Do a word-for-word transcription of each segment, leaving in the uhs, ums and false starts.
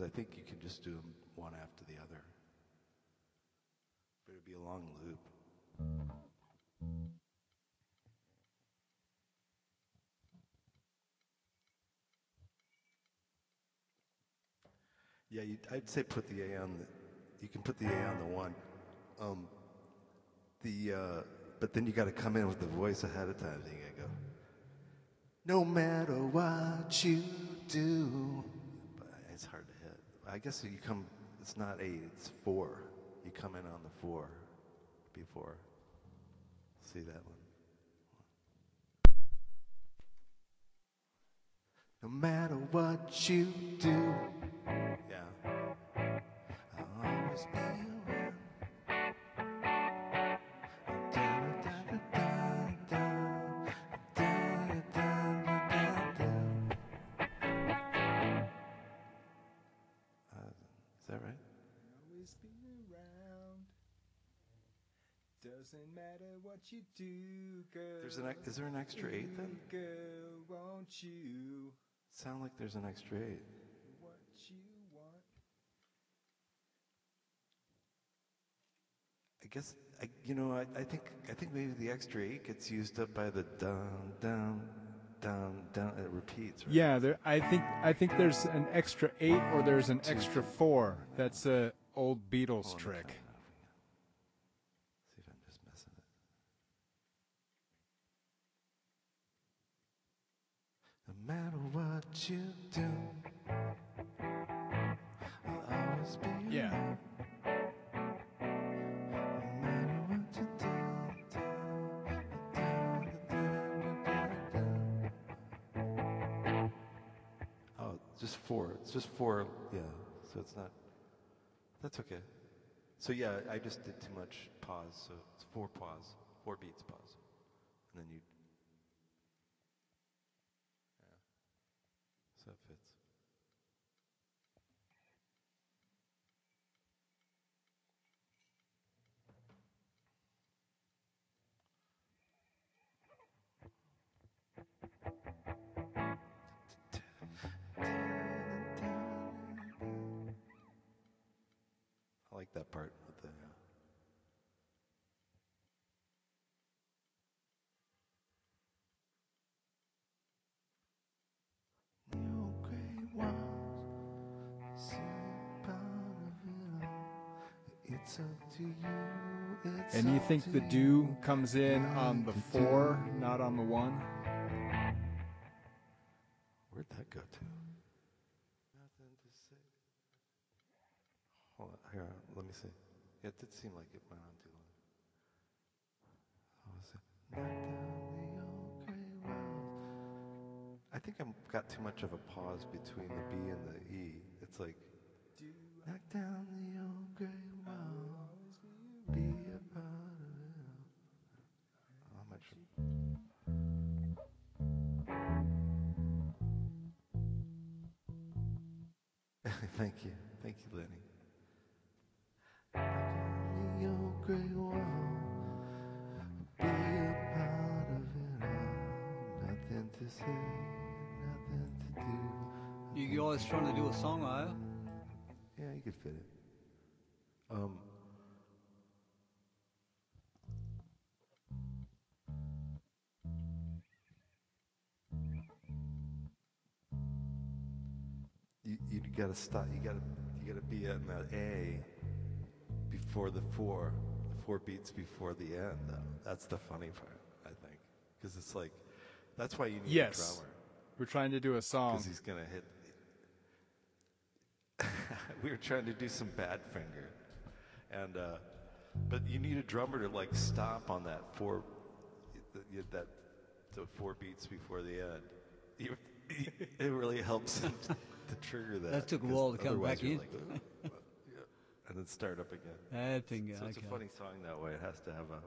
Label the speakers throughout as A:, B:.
A: because I think you can just do them one after the other. But it'd be a long loop. Yeah, you, I'd say put the A on the. You can put the A on the one. Um, the uh, but then you got to come in with the voice ahead of time. Then you got to go. No matter what you do, but it's hard to hit. I guess you come. It's not eight. It's four. You come in on the four before. See that one. No matter what you do. Yeah. I'll always be around. Uh, is that right?
B: Always be around. Doesn't matter what you do, girl.
A: There's an. Is there an extra eight then?
B: Girl, won't you?
A: Sound like there's an extra eight.
B: What you want?
A: I guess I, you know. I, I think. I think maybe the extra eight gets used up by the down, down, down, down. It repeats. Right?
C: Yeah, there, I think I think there's an extra eight or there's an extra four. That's a old Beatles
A: Oh,
C: trick.
A: okay. See if I'm just messing it. No matter what you do, I'll always be
C: Yeah.
A: around. No matter what you do, oh, just four. It's just four. Yeah. So it's not. That's okay. So yeah, I just did too much pause. So it's four pause, four beats pause, and then you. Yeah. So it fits. I like that part with the. Uh, the old gray walls, see part of it all. It's up to you. It's
C: And you
A: up
C: think
A: to
C: the
A: you.
C: do comes in on the four, not on the one?
A: Where'd that go to? Nothing to say. Hold on, here, let me see. Yeah, it did seem like it went on too long. What was it? Knock down the old gray walls. I think I've got too much of a pause between the B and the E. It's like, knock down the old gray walls, be a part of it all. How much? Thank you. Thank you, Lenny. The old gray wall, be a part of it all. Nothing to say, nothing to do.
D: You guys trying to do a song, are you?
A: Yeah, you could fit it. Um, you you gotta stop. You gotta you gotta be in that A before the four, the four beats before the end. Though that's the funny part, I think, because it's like that's why you need
C: Yes.
A: a drummer,
C: We're trying to do a song.
A: because he's gonna hit. We were trying to do some bad finger, and uh, but you need a drummer to like stop on that four, that the four beats before the end. You, it really helps to trigger that.
D: That took a
A: 'cause
D: while to come
A: otherwise
D: back
A: you're
D: in.
A: like, "Oh, what?" Yeah. And then start up again.
D: Bad finger,
A: So it's
D: okay.
A: a funny song that way. It has to have a.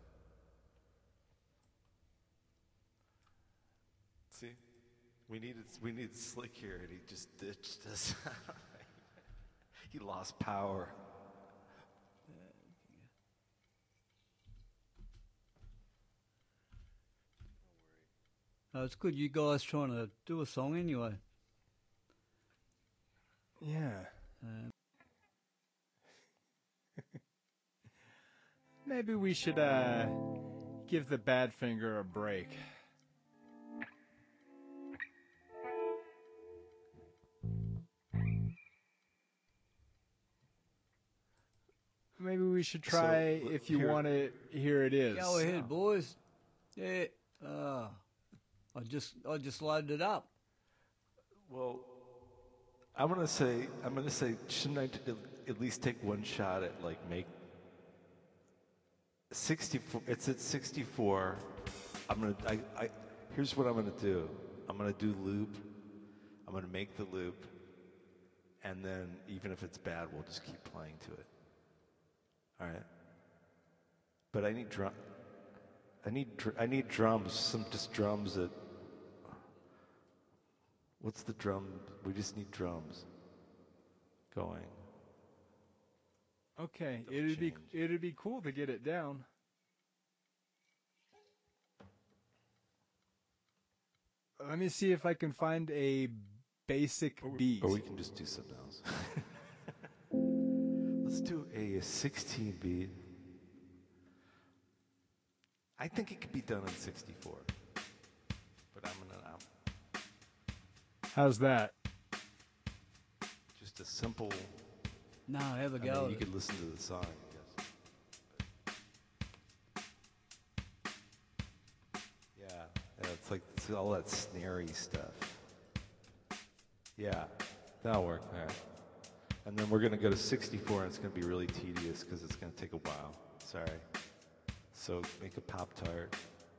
A: See, we needed we needed Slick here, and he just ditched us. He lost power.
D: Uh, it's good you guys trying to do a song anyway.
C: Yeah. Maybe we should uh, give the bad finger a break. Maybe we should try
A: So,
C: if you
A: here-
C: want it. Here it is.
D: Go ahead, boys. Yeah. Uh, I just I just loaded it up.
A: Well, I'm gonna say I'm gonna say shouldn't I t- at least take one shot at like make sixty-four? It's at sixty-four. I'm gonna. I, I. Here's what I'm gonna do. I'm gonna do loop. I'm gonna make the loop, and then even if it's bad, we'll just keep playing to it. All right. But I need drum. I need. Dr- I need drums. Some just drums that. What's the drum? We just need drums. Going.
C: Okay,
A: Stuff
C: it'd be
A: change.
C: it'd be cool to get it down. Let me see if I can find a basic beat.
A: Or we can just do something else. Let's do a sixteen beat. I think it could be done in sixty-four. But I'm gonna I'm
C: How's that?
A: just a simple.
D: No, have a
A: I
D: go.
A: mean, you could listen to the song, I guess. Yeah, yeah, it's like it's all that snary stuff. Yeah, that'll work. All right. And then we're gonna go to sixty-four, and it's gonna be really tedious because it's gonna take a while. Sorry. So make a Pop Tart.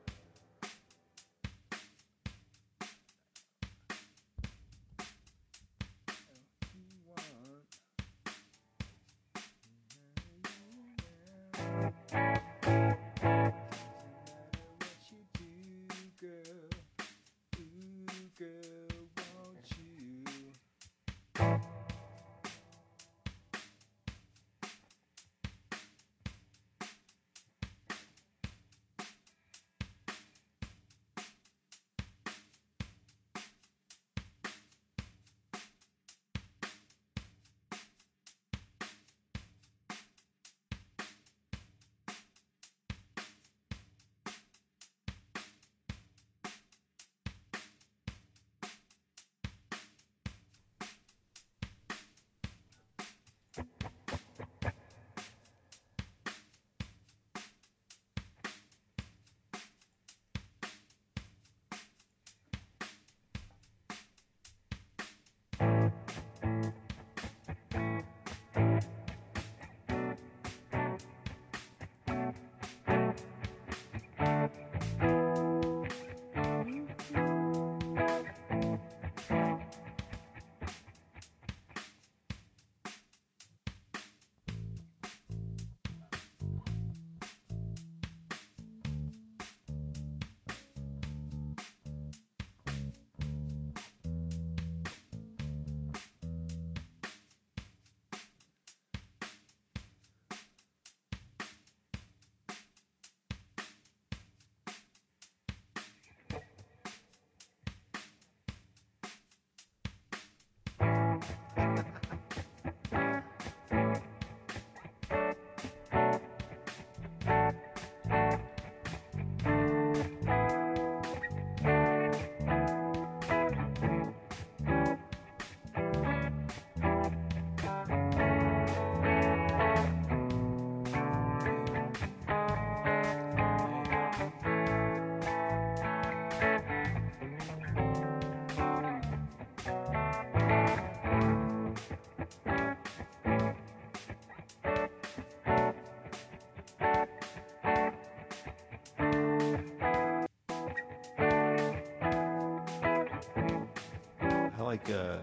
A: I like. Uh,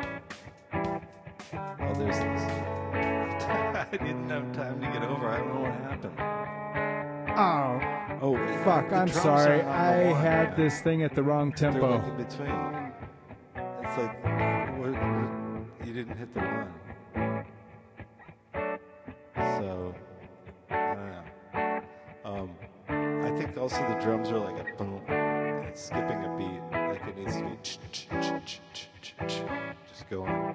A: oh, there's this. I didn't have time to get over. I don't know what happened.
C: Oh,
A: Oh,
C: fuck,
A: the
C: I'm
A: drums
C: sorry.
A: aren't on the
C: I
A: one,
C: had
A: yeah.
C: this thing at the wrong
A: They're
C: tempo.
A: like in between. It's like where, where, you didn't hit the one. So I don't know. Um, I think also the drums are like a boom. And it's skipping a beat. Like it needs to be ch- ch- ch- ch- ch- ch- ch- just going.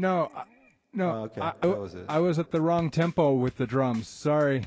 C: No, I- no.
A: Oh, okay.
C: I,
A: That was it.
C: I was at the wrong tempo with the drums. Sorry.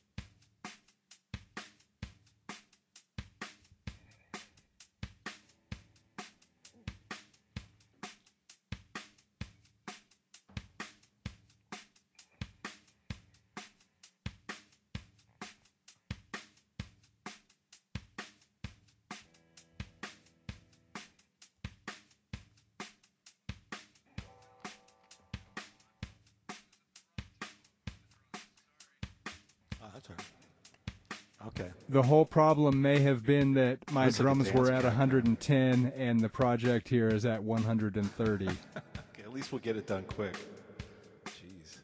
A: Oh, that's all right. Okay.
C: The whole problem may have been that my
A: Looks like a
C: drums
A: dance
C: were at
A: track now.
C: one hundred ten and the project here is at one hundred thirty.
A: Okay. At least we'll get it done quick. Jeez.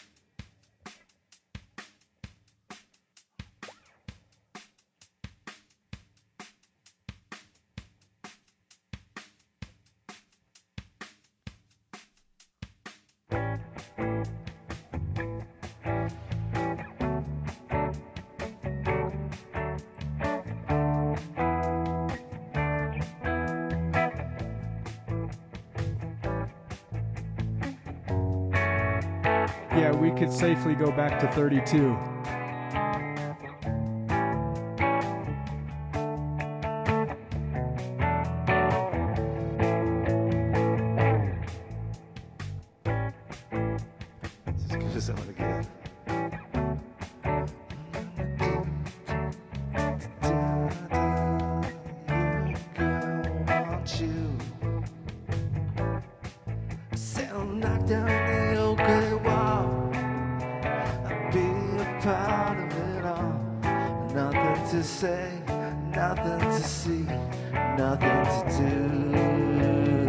C: Yeah, we could safely go back to thirty-two.
A: It's as good as I'm gonna get. Knock down the old gray wall. I'll be a part of it all. Nothing to say, nothing to see, nothing to do.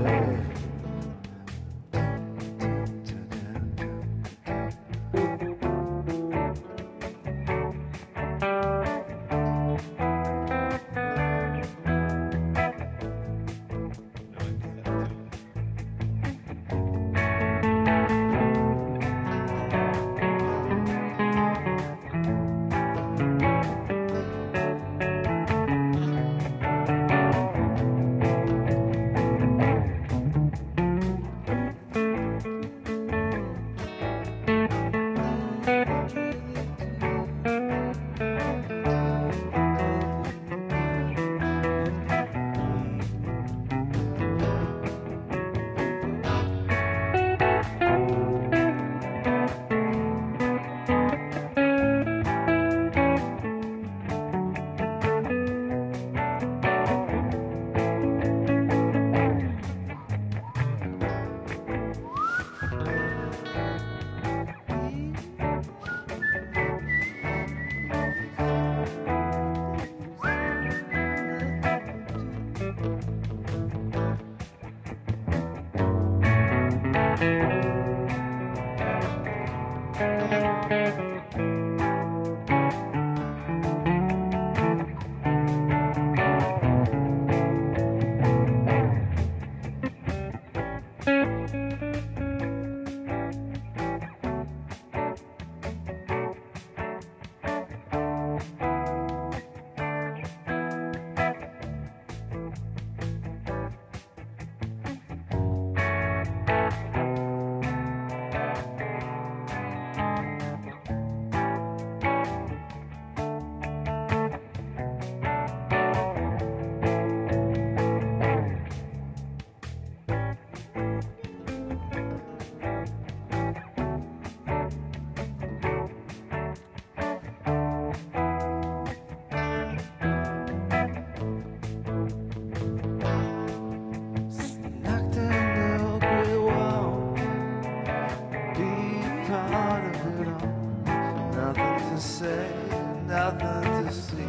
A: nothing to see,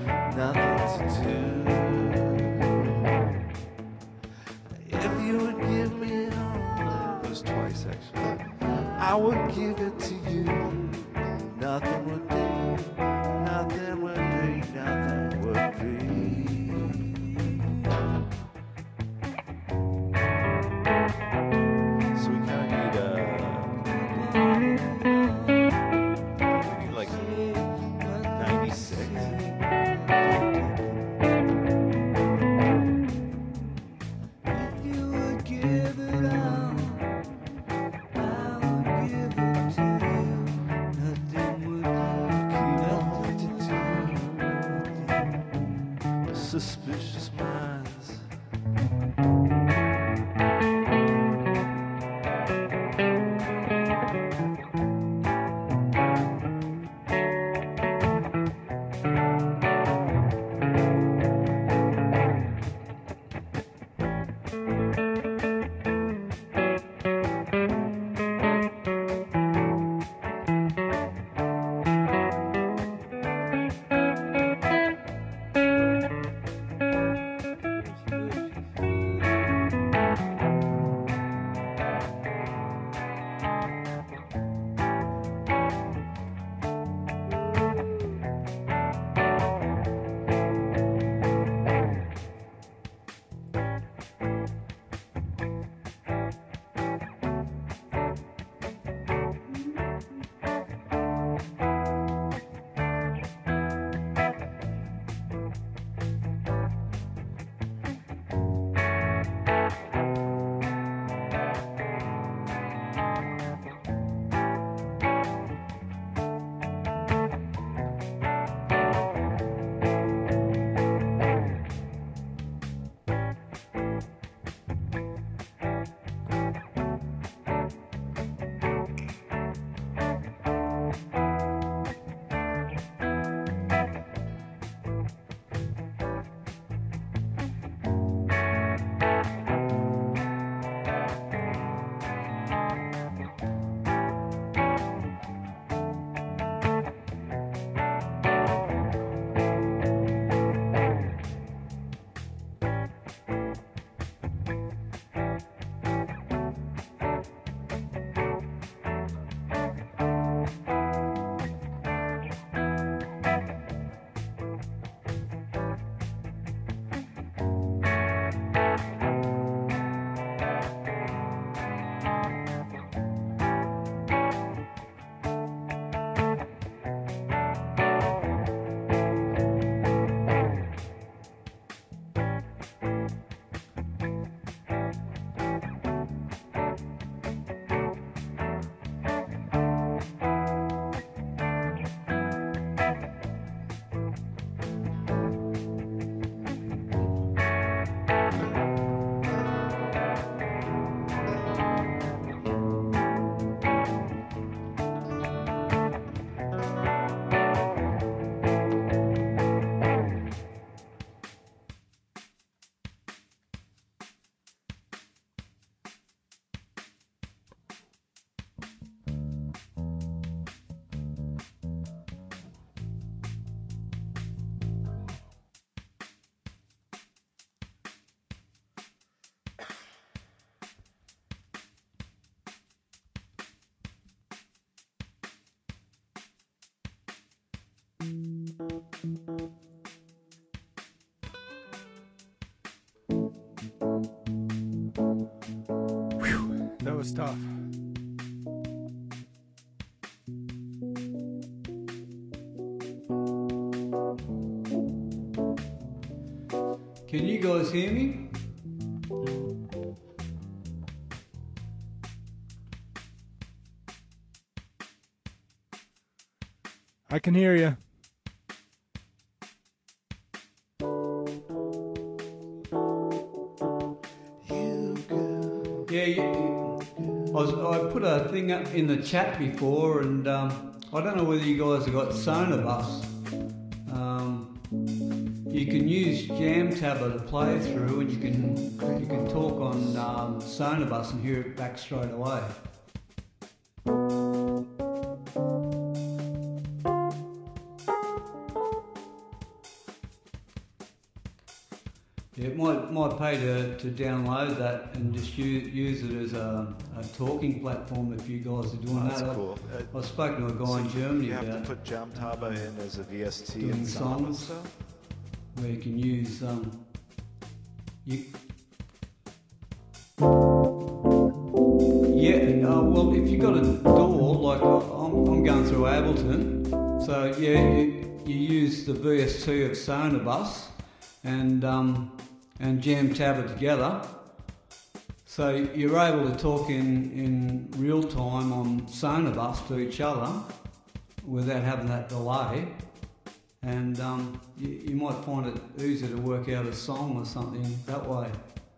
A: nothing to do. If you would give me all, it was twice actually, I would give it to you. Nothing would be, nothing would be, nothing would be. So we kind of need uh, we need like ninety-six.
B: If you would give it all,
A: suspicious minds.
C: That was tough.
D: Can you guys hear me?
C: I can hear you.
D: Yeah, you, I, was, I put a thing up in the chat before, and um, I don't know whether you guys have got Sonobus. Um, you can use Jamtabber to play through, and you can you can talk on um, Sonobus and hear it back straight away. Yeah, it might, might pay to, to download that and just use, use it as a, a talking platform if you guys are doing
A: That's
D: that.
A: cool.
D: I,
A: Uh,
D: I spoke to a guy
A: So
D: in Germany
A: You have
D: about
A: to put Jamtaba in as a V S T
D: doing
A: and Sonoma
D: songs.
A: stuff?
D: where you can use um, you. Yeah, uh, well, if you got a D A W, like I'm, I'm going through Ableton, so yeah, you, you use the V S T of Sonobus and um, and Jamtabber together, so you're able to talk in, in real time on Sonobus to each other without having that delay. and um, you, you might find it easier to work out a song or something that way.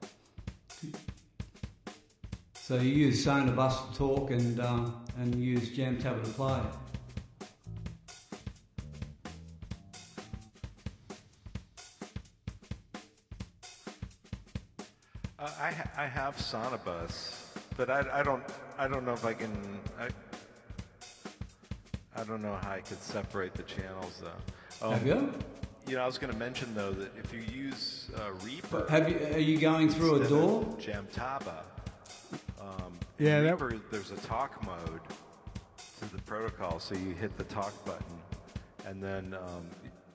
D: So you use Sonobus to talk and um, and use Jamtabber to play.
A: Uh, I ha- I have Sonobus, but I, I don't I don't know if I can I, I don't know how I could separate the channels though. Um,
D: Have you?
A: You know, I was going to mention though that if you use uh, Reaper,
D: Have you? Are you going through a
A: instead of
D: door?
A: Jamtabba. Um,
C: Yeah,
A: in
C: that-
A: Reaper, there's a talk mode to the protocol, so you hit the talk button, and then um,